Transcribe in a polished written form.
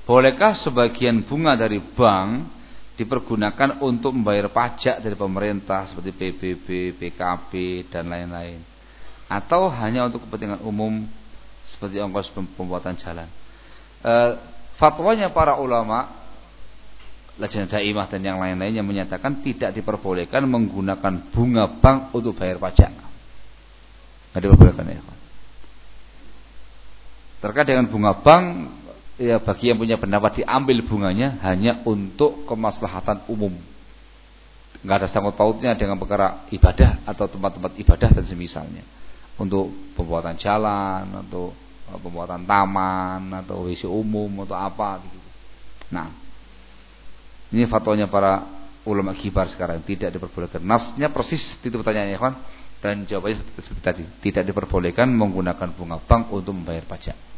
bolehkah sebagian bunga dari bank dipergunakan untuk membayar pajak dari pemerintah seperti PBB, PKB dan lain-lain, atau hanya untuk kepentingan umum seperti ongkos pembuatan jalan? Fatwanya para ulama Lajnah Daimah dan yang lain-lainnya menyatakan tidak diperbolehkan menggunakan bunga bank untuk bayar pajak. Tidak diperbolehkan ya. Terkait dengan bunga bank, ya bagi yang punya pendapat diambil bunganya hanya untuk kemaslahatan umum. Enggak ada sangkut pautnya dengan perkara ibadah atau tempat-tempat ibadah dan semisalnya. Untuk pembuatan jalan, untuk pembuatan taman, atau WC umum, atau apa begitu. Nah, ini fatwanya para ulama kibar sekarang, tidak diperbolehkan. Nasnya persis itu pertanyaannya, kan? Dan jawabannya seperti tadi, tidak diperbolehkan menggunakan bunga bank untuk membayar pajak.